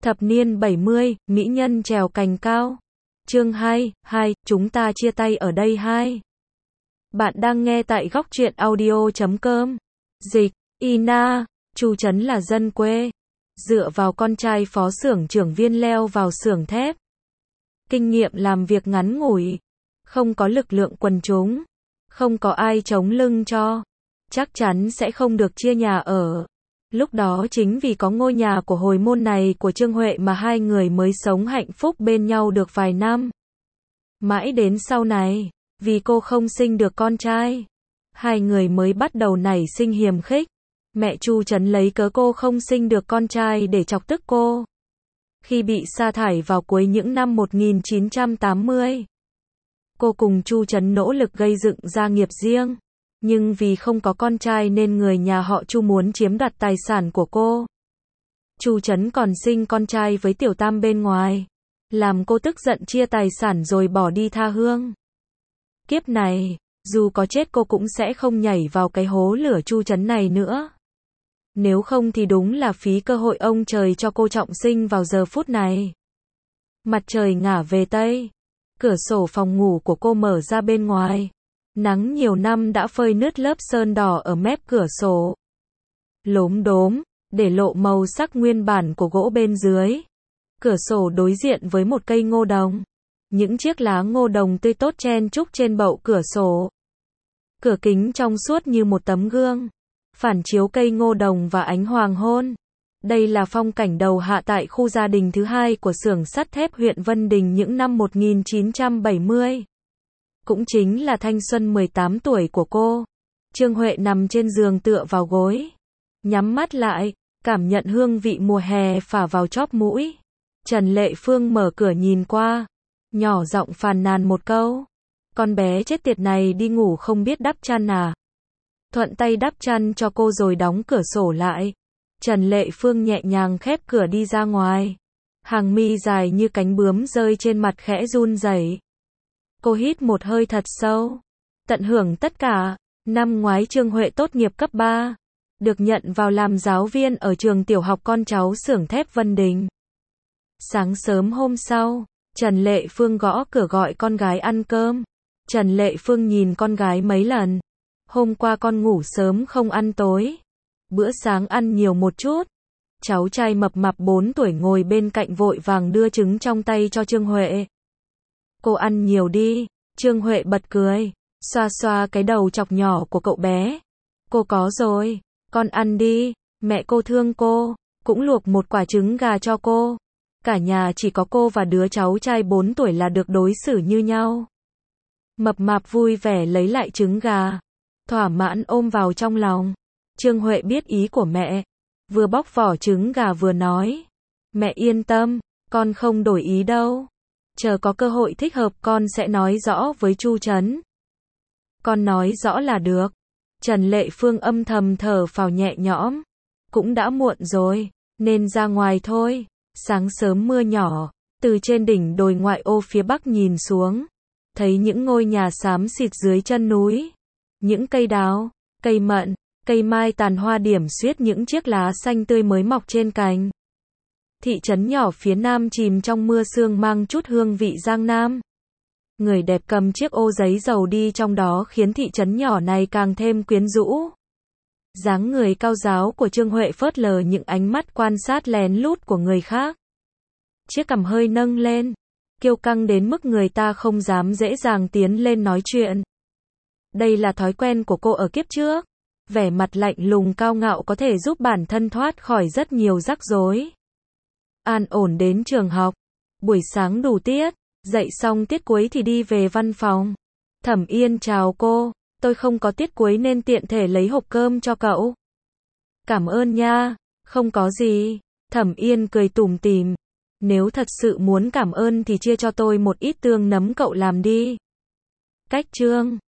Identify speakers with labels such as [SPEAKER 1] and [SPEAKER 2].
[SPEAKER 1] Thập niên 70, mỹ nhân trèo cành cao. Chương 2, chúng ta chia tay ở đây 2. Bạn đang nghe tại góc truyện audio.com. Dịch, Ina, Chu Trấn là dân quê. Dựa vào con trai phó xưởng trưởng viên leo vào xưởng thép. Kinh nghiệm làm việc ngắn ngủi. Không có lực lượng quần chúng. Không có ai chống lưng cho. Chắc chắn sẽ không được chia nhà ở. Lúc đó chính vì có ngôi nhà của hồi môn này của Trương Huệ mà hai người mới sống hạnh phúc bên nhau được vài năm. Mãi đến sau này, vì cô không sinh được con trai, hai người mới bắt đầu nảy sinh hiềm khích. Mẹ Chu Trấn lấy cớ cô không sinh được con trai để chọc tức cô. Khi bị sa thải vào cuối những năm 1980, cô cùng Chu Trấn nỗ lực gây dựng gia nghiệp riêng. Nhưng vì không có con trai nên người nhà họ Chu muốn chiếm đoạt tài sản của cô. Chu Trấn còn sinh con trai với Tiểu Tam bên ngoài, làm cô tức giận chia tài sản rồi bỏ đi tha hương. Kiếp này, dù có chết cô cũng sẽ không nhảy vào cái hố lửa Chu Trấn này nữa. Nếu không thì đúng là phí cơ hội ông trời cho cô trọng sinh vào giờ phút này. Mặt trời ngả về Tây, cửa sổ phòng ngủ của cô mở ra bên ngoài. Nắng nhiều năm đã phơi nứt lớp sơn đỏ ở mép cửa sổ. Lốm đốm, để lộ màu sắc nguyên bản của gỗ bên dưới. Cửa sổ đối diện với một cây ngô đồng. Những chiếc lá ngô đồng tươi tốt chen chúc trên bậu cửa sổ. Cửa kính trong suốt như một tấm gương, phản chiếu cây ngô đồng và ánh hoàng hôn. Đây là phong cảnh đầu hạ tại khu gia đình thứ hai của xưởng sắt thép huyện Vân Đình những năm 1970. Cũng chính là thanh xuân 18 tuổi của cô. Trương Huệ nằm trên giường tựa vào gối, nhắm mắt lại, cảm nhận hương vị mùa hè phả vào chóp mũi. Trần Lệ Phương mở cửa nhìn qua, nhỏ giọng phàn nàn một câu. Con bé chết tiệt này đi ngủ không biết đắp chăn à? Thuận tay đắp chăn cho cô rồi đóng cửa sổ lại. Trần Lệ Phương nhẹ nhàng khép cửa đi ra ngoài. Hàng mi dài như cánh bướm rơi trên mặt khẽ run rẩy. Cô hít một hơi thật sâu, tận hưởng tất cả. Năm ngoái Trương Huệ tốt nghiệp cấp 3, được nhận vào làm giáo viên ở trường tiểu học con cháu xưởng thép Vân Đình. Sáng sớm hôm sau, Trần Lệ Phương gõ cửa gọi con gái ăn cơm. Trần Lệ Phương nhìn con gái mấy lần. Hôm qua con ngủ sớm không ăn tối. Bữa sáng ăn nhiều một chút. Cháu trai mập mạp 4 tuổi ngồi bên cạnh vội vàng đưa trứng trong tay cho Trương Huệ. Cô ăn nhiều đi. Trương Huệ bật cười, xoa xoa cái đầu chọc nhỏ của cậu bé. Cô có rồi, con ăn đi, mẹ cô thương cô, cũng luộc một quả trứng gà cho cô. Cả nhà chỉ có cô và đứa cháu trai 4 tuổi là được đối xử như nhau. Mập mạp vui vẻ lấy lại trứng gà, thỏa mãn ôm vào trong lòng. Trương Huệ biết ý của mẹ, vừa bóc vỏ trứng gà vừa nói. Mẹ yên tâm, con không đổi ý đâu. Chờ có cơ hội thích hợp con sẽ nói rõ với Chu Trấn. Con nói rõ là được. Trần Lệ Phương âm thầm thở phào nhẹ nhõm. Cũng đã muộn rồi, nên ra ngoài thôi. Sáng sớm mưa nhỏ, từ trên đỉnh đồi ngoại ô phía bắc nhìn xuống. Thấy những ngôi nhà xám xịt dưới chân núi. Những cây đào, cây mận, cây mai tàn hoa điểm xuyết những chiếc lá xanh tươi mới mọc trên cành. Thị trấn nhỏ phía nam chìm trong mưa sương mang chút hương vị Giang Nam. Người đẹp cầm chiếc ô giấy dầu đi trong đó khiến thị trấn nhỏ này càng thêm quyến rũ. Dáng người cao ráo của Trương Huệ phớt lờ những ánh mắt quan sát lén lút của người khác. Chiếc cằm hơi nâng lên, kiêu căng đến mức người ta không dám dễ dàng tiến lên nói chuyện. Đây là thói quen của cô ở kiếp trước. Vẻ mặt lạnh lùng cao ngạo có thể giúp bản thân thoát khỏi rất nhiều rắc rối. An ổn đến trường học. Buổi sáng đủ tiết, dạy xong tiết cuối thì đi về văn phòng. Thẩm Yên chào cô, tôi không có tiết cuối nên tiện thể lấy hộp cơm cho cậu. Cảm ơn nha, không có gì. Thẩm Yên cười tủm tỉm. Nếu thật sự muốn cảm ơn thì chia cho tôi một ít tương nấm cậu làm đi. Cách chương